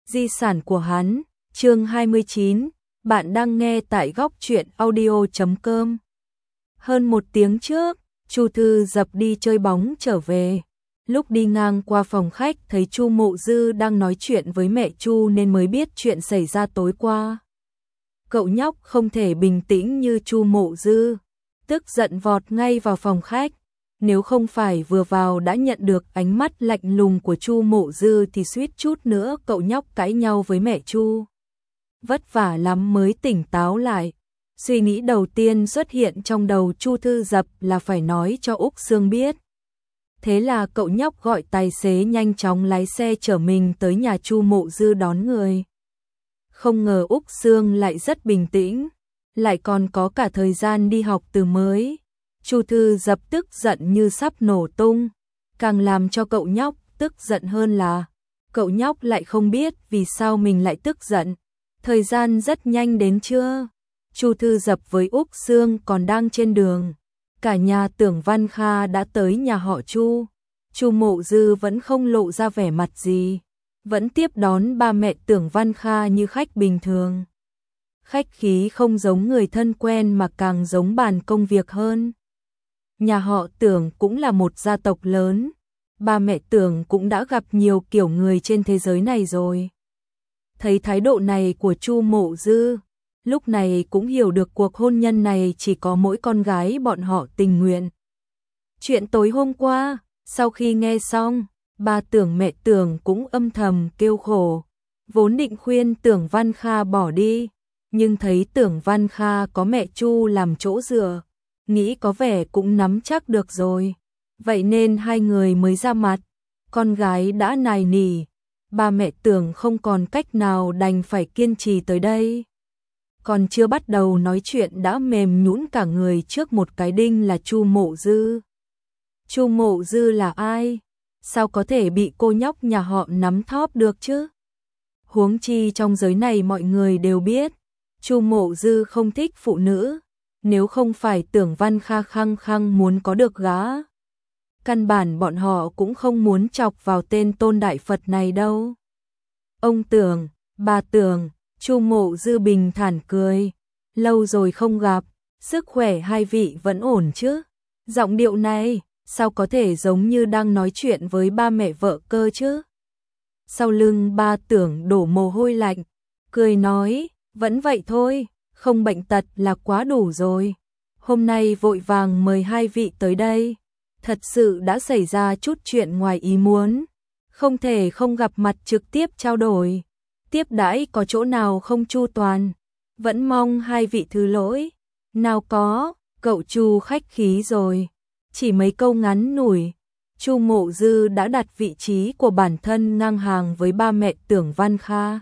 Di sản của hắn, chương 29, bạn đang nghe tại góc truyện audio.com. Hơn một tiếng trước, Chu Thư Dập đi chơi bóng trở về. Lúc đi ngang qua phòng khách thấy Chu Mộ Dư đang nói chuyện với mẹ Chu nên mới biết chuyện xảy ra tối qua. Cậu nhóc không thể bình tĩnh như Chu Mộ Dư, tức giận vọt ngay vào phòng khách. Nếu không phải vừa vào đã nhận được ánh mắt lạnh lùng của Chu Mộ Dư thì suýt chút nữa cậu nhóc cãi nhau với mẹ Chu. Vất vả lắm mới tỉnh táo lại. Suy nghĩ đầu tiên xuất hiện trong đầu Chu Thư Dập là phải nói cho Úc Sương biết. Thế là cậu nhóc gọi tài xế nhanh chóng lái xe chở mình tới nhà Chu Mộ Dư đón người. Không ngờ Úc Sương lại rất bình tĩnh, lại còn có cả thời gian đi học từ mới. Chu Thư Dập tức giận như sắp nổ tung, càng làm cho cậu nhóc tức giận hơn là cậu nhóc lại không biết vì sao mình lại tức giận. Thời gian rất nhanh đến trưa, Chu Thư Dập với Úc Sương còn đang trên đường. Cả nhà Tưởng Văn Kha đã tới nhà họ Chu. Chu Mộ Dư vẫn không lộ ra vẻ mặt gì, vẫn tiếp đón ba mẹ Tưởng Văn Kha như khách bình thường. Khách khí không giống người thân quen mà càng giống bàn công việc hơn. Nhà họ Tưởng cũng là một gia tộc lớn, ba mẹ Tưởng cũng đã gặp nhiều kiểu người trên thế giới này rồi. Thấy thái độ này của Chu Mộ Dư, lúc này cũng hiểu được cuộc hôn nhân này chỉ có mỗi con gái bọn họ tình nguyện. Chuyện tối hôm qua, sau khi nghe xong, ba Tưởng mẹ Tưởng cũng âm thầm kêu khổ, vốn định khuyên Tưởng Văn Kha bỏ đi, nhưng thấy Tưởng Văn Kha có mẹ Chu làm chỗ dựa, nghĩ có vẻ cũng nắm chắc được rồi, vậy nên hai người mới ra mặt. Con gái đã nài nỉ, ba mẹ Tưởng không còn cách nào đành phải kiên trì tới đây. Còn chưa bắt đầu nói chuyện đã mềm nhũn cả người trước một cái đinh là Chu Mộ Dư. Chu Mộ Dư là ai? Sao có thể bị cô nhóc nhà họ nắm thóp được chứ? Huống chi trong giới này mọi người đều biết, Chu Mộ Dư không thích phụ nữ. Nếu không phải Tưởng Văn Kha khăng khăng muốn có được gã, căn bản bọn họ cũng không muốn chọc vào tên Tôn Đại Phật này đâu. Ông Tưởng, bà Tưởng, Chu Mộ Dư bình thản cười. Lâu rồi không gặp, sức khỏe hai vị vẫn ổn chứ? Giọng điệu này, sao có thể giống như đang nói chuyện với ba mẹ vợ cơ chứ? Sau lưng ba Tưởng đổ mồ hôi lạnh, cười nói, vẫn vậy thôi. Không bệnh tật là quá đủ rồi. Hôm nay vội vàng mời hai vị tới đây, thật sự đã xảy ra chút chuyện ngoài ý muốn, không thể không gặp mặt trực tiếp trao đổi. Tiếp đãi có chỗ nào không chu toàn, vẫn mong hai vị thứ lỗi. Nào có, cậu Chu khách khí rồi. Chỉ mấy câu ngắn ngủi, Chu Mộ Dư đã đặt vị trí của bản thân ngang hàng với ba mẹ Tưởng Văn Kha.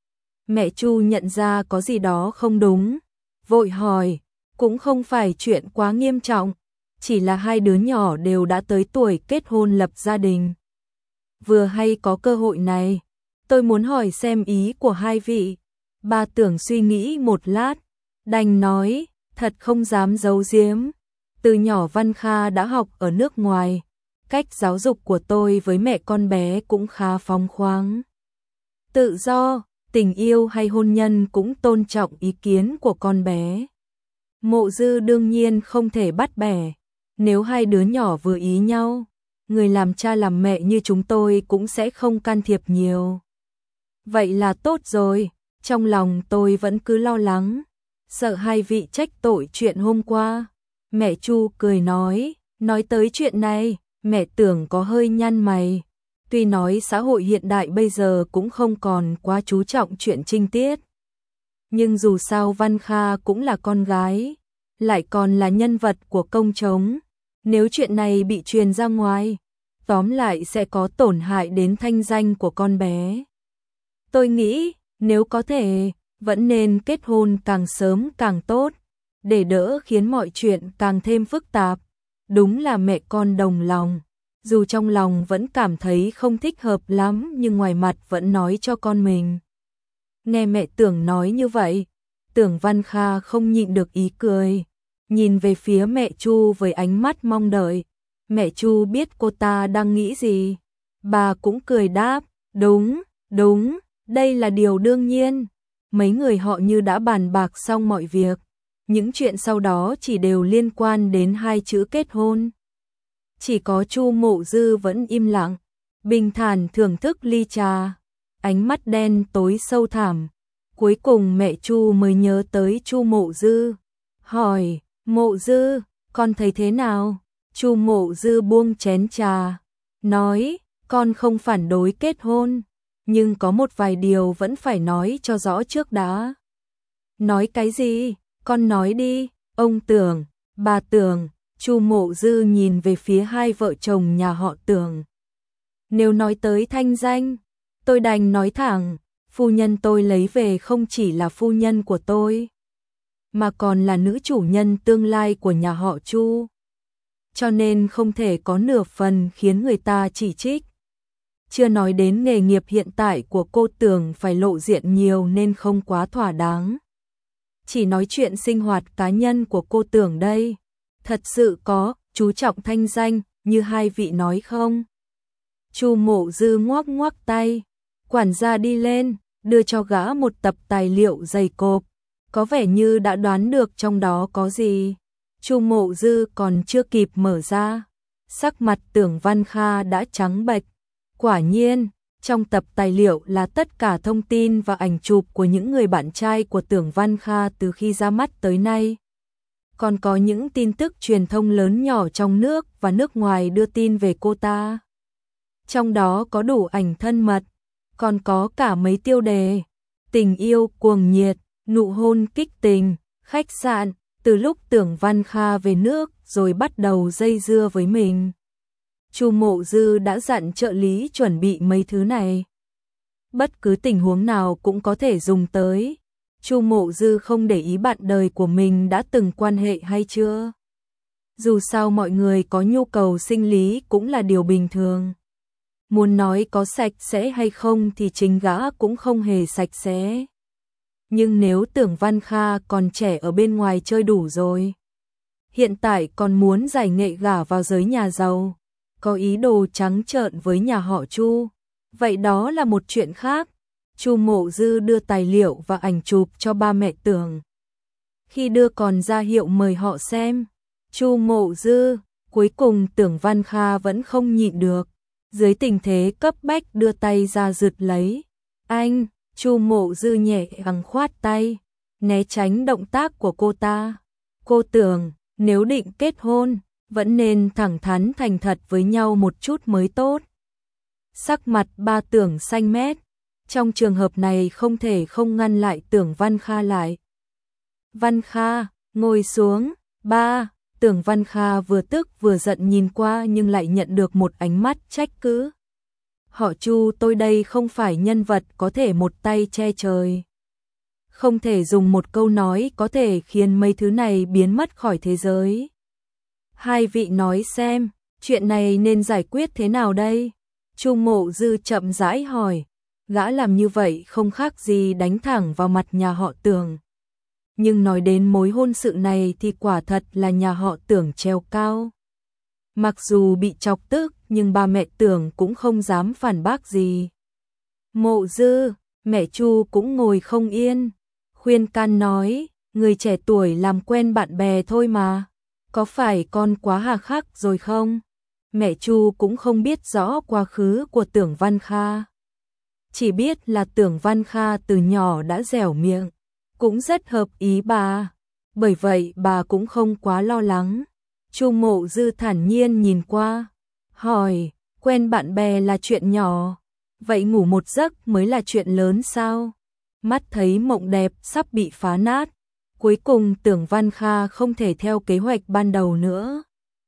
Mẹ Chu nhận ra có gì đó không đúng, vội hỏi, cũng không phải chuyện quá nghiêm trọng, chỉ là hai đứa nhỏ đều đã tới tuổi kết hôn lập gia đình. Vừa hay có cơ hội này, tôi muốn hỏi xem ý của hai vị. Ba Tưởng suy nghĩ một lát, đành nói, thật không dám giấu giếm. Từ nhỏ Văn Kha đã học ở nước ngoài, cách giáo dục của tôi với mẹ con bé cũng khá phóng khoáng. Tự do, tình yêu hay hôn nhân cũng tôn trọng ý kiến của con bé. Mộ Dư đương nhiên không thể bắt bẻ, nếu hai đứa nhỏ vừa ý nhau, người làm cha làm mẹ như chúng tôi cũng sẽ không can thiệp nhiều. Vậy là tốt rồi, trong lòng tôi vẫn cứ lo lắng, sợ hai vị trách tội chuyện hôm qua. Mẹ Chu cười nói tới chuyện này, mẹ Tưởng có hơi nhăn mày. Tuy nói xã hội hiện đại bây giờ cũng không còn quá chú trọng chuyện trinh tiết, nhưng dù sao Văn Kha cũng là con gái, lại còn là nhân vật của công chúng. Nếu chuyện này bị truyền ra ngoài, tóm lại sẽ có tổn hại đến thanh danh của con bé. Tôi nghĩ, nếu có thể, vẫn nên kết hôn càng sớm càng tốt, để đỡ khiến mọi chuyện càng thêm phức tạp. Đúng là mẹ con đồng lòng. Dù trong lòng vẫn cảm thấy không thích hợp lắm nhưng ngoài mặt vẫn nói cho con mình. Nghe mẹ Tưởng nói như vậy, Tưởng Văn Kha không nhịn được ý cười, nhìn về phía mẹ Chu với ánh mắt mong đợi. Mẹ Chu biết cô ta đang nghĩ gì, bà cũng cười đáp, đúng, Đây là điều đương nhiên. Mấy người họ như đã bàn bạc xong mọi việc. Những chuyện sau đó chỉ đều liên quan đến hai chữ kết hôn. Chỉ có Chu Mộ Dư vẫn im lặng, bình thản thưởng thức ly trà, ánh mắt đen tối sâu thẳm. Cuối cùng mẹ Chu mới nhớ tới Chu Mộ Dư, hỏi: "Mộ Dư, con thấy thế nào?" Chu Mộ Dư buông chén trà, nói: "Con không phản đối kết hôn, nhưng có một vài điều vẫn phải nói cho rõ trước đã." "Nói cái gì? Con nói đi." "Ông Tưởng, bà Tưởng." Chu Mộ Dư nhìn về phía hai vợ chồng nhà họ Tưởng. "Nếu nói tới thanh danh, tôi đành nói thẳng, phu nhân tôi lấy về không chỉ là phu nhân của tôi, mà còn là nữ chủ nhân tương lai của nhà họ Chu. Cho nên không thể có nửa phần khiến người ta chỉ trích. Chưa nói đến nghề nghiệp hiện tại của cô Tưởng phải lộ diện nhiều nên không quá thỏa đáng. Chỉ nói chuyện sinh hoạt cá nhân của cô Tưởng đây, thật sự có chú trọng thanh danh như hai vị nói không?" Chu Mộ Dư ngoắc ngoắc tay, quản gia đi lên, đưa cho gã một tập tài liệu dày cộp, có vẻ như đã đoán được trong đó có gì. Chu Mộ Dư còn chưa kịp mở ra, sắc mặt Tưởng Văn Kha đã trắng bệch. Quả nhiên, trong tập tài liệu là tất cả thông tin và ảnh chụp của những người bạn trai của Tưởng Văn Kha từ khi ra mắt tới nay. Còn có những tin tức truyền thông lớn nhỏ trong nước và nước ngoài đưa tin về cô ta. Trong đó có đủ ảnh thân mật, còn có cả mấy tiêu đề: tình yêu cuồng nhiệt, nụ hôn kích tình, khách sạn, từ lúc Tưởng Văn Kha về nước rồi bắt đầu dây dưa với mình. Chu Mộ Dư đã dặn trợ lý chuẩn bị mấy thứ này. Bất cứ tình huống nào cũng có thể dùng tới. Chu Mộ Dư không để ý bạn đời của mình đã từng quan hệ hay chưa. Dù sao mọi người có nhu cầu sinh lý cũng là điều bình thường. Muốn nói có sạch sẽ hay không thì chính gã cũng không hề sạch sẽ. Nhưng nếu Tưởng Văn Kha còn trẻ ở bên ngoài chơi đủ rồi, hiện tại còn muốn giải nghệ gả vào giới nhà giàu, có ý đồ trắng trợn với nhà họ Chu, vậy đó là một chuyện khác. Chu Mộ Dư đưa tài liệu và ảnh chụp cho ba mẹ Tưởng. Khi đưa còn ra hiệu mời họ xem. Chu Mộ Dư, cuối cùng Tưởng Văn Kha vẫn không nhịn được, dưới tình thế cấp bách đưa tay ra giật lấy. "Anh." Chu Mộ Dư nhẹ nhàng khoát tay, né tránh động tác của cô ta. "Cô Tưởng, nếu định kết hôn, vẫn nên thẳng thắn thành thật với nhau một chút mới tốt." Sắc mặt ba Tưởng xanh mét, trong trường hợp này không thể không ngăn lại Tưởng Văn Kha lại. "Văn Kha, ngồi xuống." "Ba." Tưởng Văn Kha vừa tức vừa giận nhìn qua nhưng lại nhận được một ánh mắt trách cứ. "Họ Chu tôi đây không phải nhân vật có thể một tay che trời. Không thể dùng một câu nói có thể khiến mấy thứ này biến mất khỏi thế giới. Hai vị nói xem, chuyện này nên giải quyết thế nào đây?" Chu Mộ Dư chậm rãi hỏi. Gã làm như vậy không khác gì đánh thẳng vào mặt nhà họ Tưởng. Nhưng nói đến mối hôn sự này thì quả thật là nhà họ Tưởng treo cao. Mặc dù bị chọc tức nhưng ba mẹ Tưởng cũng không dám phản bác gì. "Mộ Dư." Mẹ Chu cũng ngồi không yên, khuyên can nói: "Người trẻ tuổi làm quen bạn bè thôi mà, có phải con quá hà khắc rồi không?" Mẹ Chu cũng không biết rõ quá khứ của Tưởng Văn Kha, chỉ biết là Tưởng Văn Kha từ nhỏ đã dẻo miệng, cũng rất hợp ý bà, bởi vậy bà cũng không quá lo lắng. Chu Mộ Dư thản nhiên nhìn qua, hỏi: "Quen bạn bè là chuyện nhỏ, vậy ngủ một giấc mới là chuyện lớn sao?" Mắt thấy mộng đẹp sắp bị phá nát, cuối cùng Tưởng Văn Kha không thể theo kế hoạch ban đầu nữa.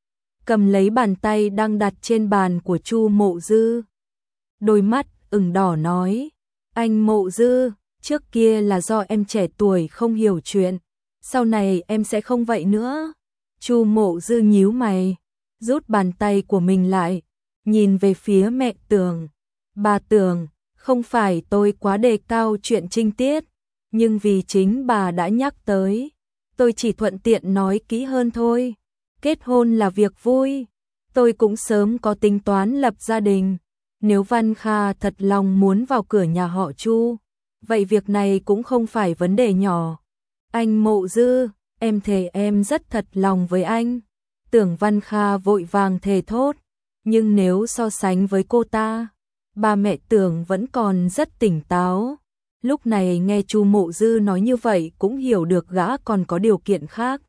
Cầm lấy bàn tay đang đặt trên bàn của Chu Mộ Dư, đôi mắt ửng đỏ nói: "Anh Mộ Dư, trước kia là do em trẻ tuổi không hiểu chuyện, sau này em sẽ không vậy nữa." Chu Mộ Dư nhíu mày, rút bàn tay của mình lại, nhìn về phía mẹ Tưởng. "Bà Tưởng, không phải tôi quá đề cao chuyện trinh tiết, nhưng vì chính bà đã nhắc tới, tôi chỉ thuận tiện nói kỹ hơn thôi. Kết hôn là việc vui, tôi cũng sớm có tính toán lập gia đình, Nếu Văn Kha thật lòng muốn vào cửa nhà họ Chu, vậy việc này cũng không phải vấn đề nhỏ. Anh Mộ Dư, em thề em rất thật lòng với anh. Tưởng Văn Kha vội vàng thề thốt, nhưng nếu so sánh với cô ta, ba mẹ Tưởng vẫn còn rất tỉnh táo. Lúc này nghe Chu Mộ Dư nói như vậy cũng hiểu được gã còn có điều kiện khác.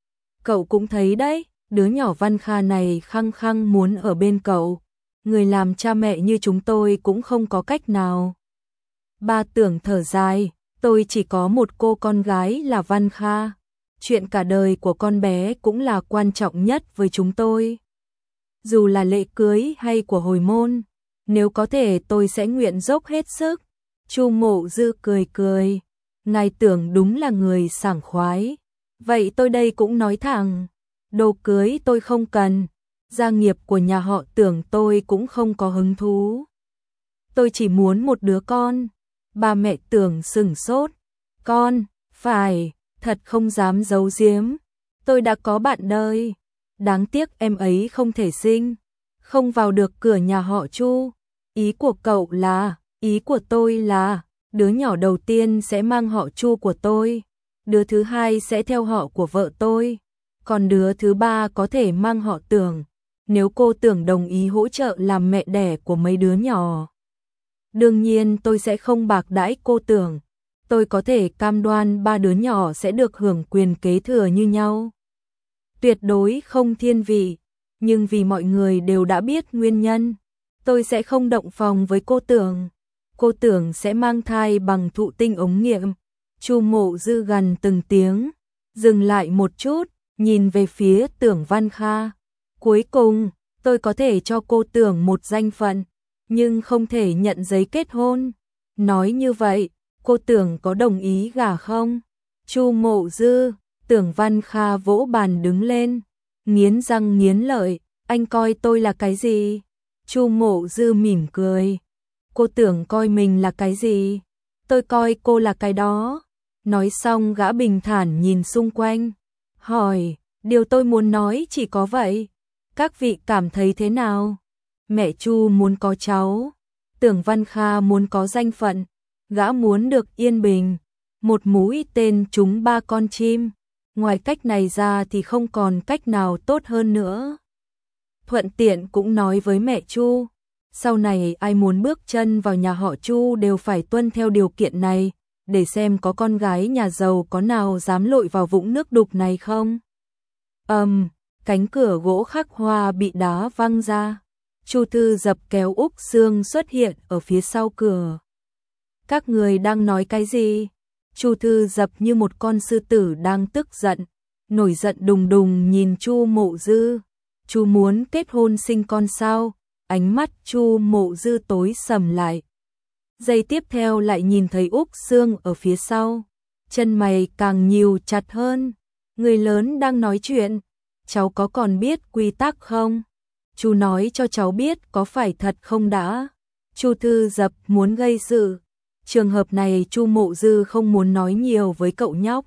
Cậu cũng thấy đấy, đứa nhỏ Văn Kha này khăng khăng muốn ở bên cậu. Người làm cha mẹ như chúng tôi cũng không có cách nào. Ba Tưởng thở dài, tôi chỉ có một cô con gái là Văn Kha. Chuyện cả đời của con bé cũng là quan trọng nhất với chúng tôi. Dù là lễ cưới hay của hồi môn, nếu có thể tôi sẽ nguyện dốc hết sức. Chu Mộ Dư cười cười, ngài Tưởng đúng là người sảng khoái. Vậy tôi đây cũng nói thẳng, đồ cưới tôi không cần, gia nghiệp của nhà họ Tưởng tôi cũng không có hứng thú. Tôi chỉ muốn một đứa con. Ba mẹ Tưởng sửng sốt. Con, phải, thật không dám giấu giếm. Tôi đã có bạn đời. Đáng tiếc em ấy không thể sinh, không vào được cửa nhà họ Chu. Ý của cậu là, ý của tôi là, đứa nhỏ đầu tiên sẽ mang họ Chu của tôi, đứa thứ hai sẽ theo họ của vợ tôi, còn đứa thứ ba có thể mang họ Tưởng, nếu cô Tưởng đồng ý hỗ trợ làm mẹ đẻ của mấy đứa nhỏ. Đương nhiên tôi sẽ không bạc đãi cô Tưởng, tôi có thể cam đoan ba đứa nhỏ sẽ được hưởng quyền kế thừa như nhau. Tuyệt đối không thiên vị, nhưng vì mọi người đều đã biết nguyên nhân, tôi sẽ không động phòng với cô Tưởng. Cô Tưởng sẽ mang thai bằng thụ tinh ống nghiệm. Chu Mộ Dư gần từng tiếng, dừng lại một chút, nhìn về phía Tưởng Văn Kha. Cuối cùng, tôi có thể cho cô Tưởng một danh phận, nhưng không thể nhận giấy kết hôn. Nói như vậy, cô Tưởng có đồng ý gả không? Chu Mộ Dư, Tưởng Văn Kha vỗ bàn đứng lên, nghiến răng nghiến lợi, anh coi tôi là cái gì? Chu Mộ Dư mỉm cười. Cô Tưởng coi mình là cái gì? Tôi coi cô là cái đó. Nói xong gã bình thản nhìn xung quanh, hỏi, điều tôi muốn nói chỉ có vậy. Các vị cảm thấy thế nào? Mẹ Chu muốn có cháu, Tưởng Văn Kha muốn có danh phận, gã muốn được yên bình, một mũi tên trúng ba con chim. Ngoài cách này ra thì không còn cách nào tốt hơn nữa. Thuận tiện cũng nói với mẹ Chu, sau này ai muốn bước chân vào nhà họ Chu đều phải tuân theo điều kiện này, để xem có con gái nhà giàu có nào dám lội vào vũng nước đục này không. Cánh cửa gỗ khắc hoa bị đá văng ra. Chu Thư Dập kéo Úc Sương xuất hiện ở phía sau cửa. Các người đang nói cái gì? Chu Thư Dập như một con sư tử đang tức giận, nổi giận đùng đùng nhìn Chu Mộ Dư. Chu muốn kết hôn sinh con sao? Ánh mắt Chu Mộ Dư tối sầm lại. Giây tiếp theo lại nhìn thấy Úc Sương ở phía sau, chân mày càng nhíu chặt hơn. Người lớn đang nói chuyện, cháu có còn biết quy tắc không? Chú nói cho cháu biết có phải thật không đã? Chu Thư Dập muốn gây sự. Trường hợp này Chu Mộ Dư không muốn nói nhiều với cậu nhóc,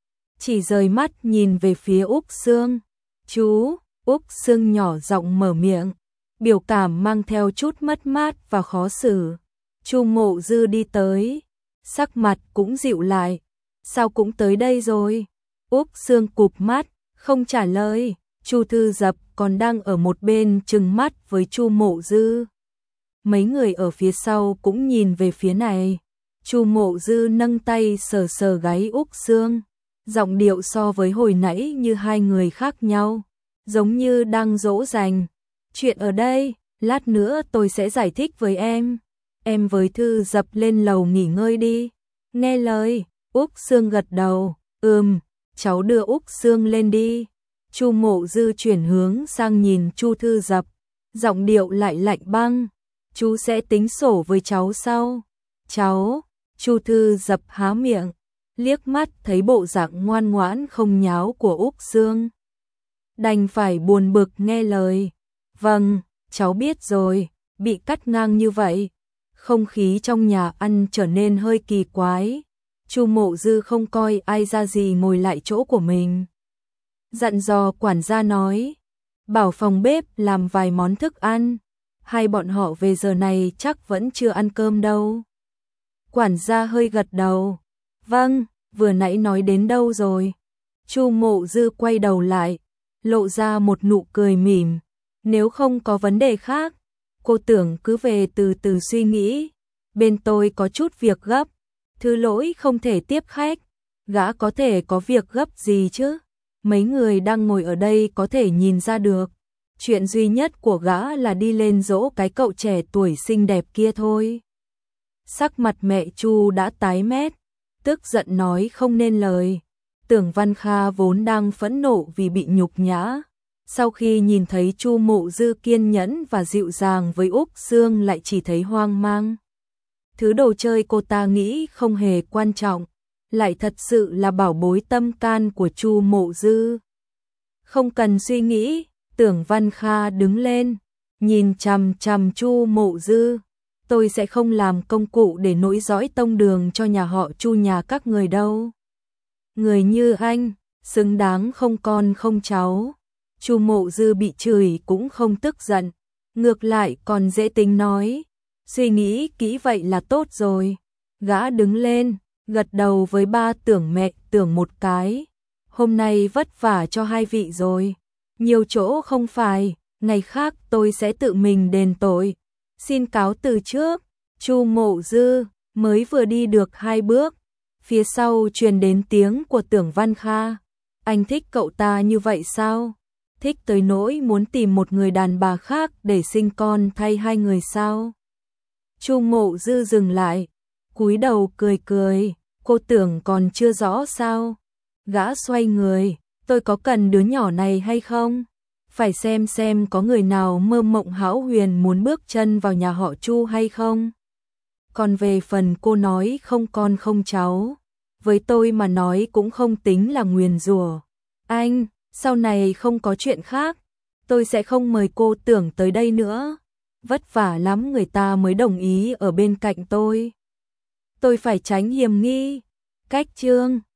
chỉ rời mắt nhìn về phía Úc Sương. Chú, Úc Sương nhỏ giọng mở miệng, biểu cảm mang theo chút mất mát và khó xử. Chu Mộ Dư đi tới, sắc mặt cũng dịu lại. Sao cũng tới đây rồi? Úc Sương cụp mắt, không trả lời. Chu Thư Dập còn đang ở một bên trừng mắt với Chu Mộ Dư. Mấy người ở phía sau cũng nhìn về phía này. Chu Mộ Dư nâng tay sờ sờ gáy Úc Sương, giọng điệu so với hồi nãy như hai người khác nhau, giống như đang dỗ dành. Chuyện ở đây, lát nữa tôi sẽ giải thích với em. Em với Thư Dập lên lầu nghỉ ngơi đi. Nghe lời, Úc Sương gật đầu, cháu đưa Úc Sương lên đi. Chu Mộ Dư chuyển hướng sang nhìn Chu Thư Dập, giọng điệu lại lạnh băng. Chú sẽ tính sổ với cháu sau. Cháu, Chu Thư Dập há miệng, liếc mắt thấy bộ dạng ngoan ngoãn không nháo của Úc Sương, đành phải buồn bực nghe lời. Vâng, cháu biết rồi. Bị cắt ngang như vậy, không khí trong nhà ăn trở nên hơi kỳ quái. Chu Mộ Dư không coi ai ra gì ngồi lại chỗ của mình, dặn dò quản gia nói, bảo phòng bếp làm vài món thức ăn, Hai bọn họ về giờ này chắc vẫn chưa ăn cơm đâu. Quản gia hơi gật đầu. Vâng, vừa nãy nói đến đâu rồi? Chu Mộ Dư quay đầu lại, lộ ra một nụ cười mỉm. Nếu không có vấn đề khác, cô tưởng cứ về từ từ suy nghĩ. Bên tôi có chút việc gấp, thứ lỗi không thể tiếp khách. Gã có thể có việc gấp gì chứ? Mấy người đang ngồi ở đây có thể nhìn ra được. Chuyện duy nhất của gã là đi lên dỗ cái cậu trẻ tuổi xinh đẹp kia thôi. Sắc mặt mẹ Chu đã tái mét, tức giận nói không nên lời. Tưởng Văn Kha vốn đang phẫn nộ vì bị nhục nhã. Sau khi nhìn thấy Chu Mộ Dư kiên nhẫn và dịu dàng với Úc Sương lại chỉ thấy hoang mang. Thứ đồ chơi cô ta nghĩ không hề quan trọng, lại thật sự là bảo bối tâm can của Chu Mộ Dư. Không cần suy nghĩ, Tưởng Văn Kha đứng lên, nhìn chằm chằm Chu Mộ Dư. Tôi sẽ không làm công cụ để nối dõi tông đường cho nhà họ Chu nhà các người đâu. Người như anh, xứng đáng không con không cháu. Chu Mộ Dư bị chửi cũng không tức giận, ngược lại còn dễ tính nói. Suy nghĩ kỹ vậy là tốt rồi. Gã đứng lên, gật đầu với ba Tưởng mẹ Tưởng một cái. Hôm nay vất vả cho hai vị rồi. Nhiều chỗ không phải, ngày khác tôi sẽ tự mình đền tội. Xin cáo từ trước. Chu Mộ Dư mới vừa đi được 2 bước, phía sau truyền đến tiếng của Tưởng Văn Kha. Anh thích cậu ta như vậy sao? Thích tới nỗi muốn tìm một người đàn bà khác để sinh con thay hai người sao? Chu Mộ Dư dừng lại, cúi đầu cười cười. Cô tưởng còn chưa rõ sao? Gã xoay người. Tôi có cần đứa nhỏ này hay không? Phải xem có người nào mơ mộng hão huyền muốn bước chân vào nhà họ Chu hay không? Còn về phần cô nói không con không cháu, với tôi mà nói cũng không tính là nguyền rủa. Anh, sau này không có chuyện khác, tôi sẽ không mời cô Tưởng tới đây nữa. Vất vả lắm người ta mới đồng ý ở bên cạnh tôi. Tôi phải tránh hiểm nghi. Cách chương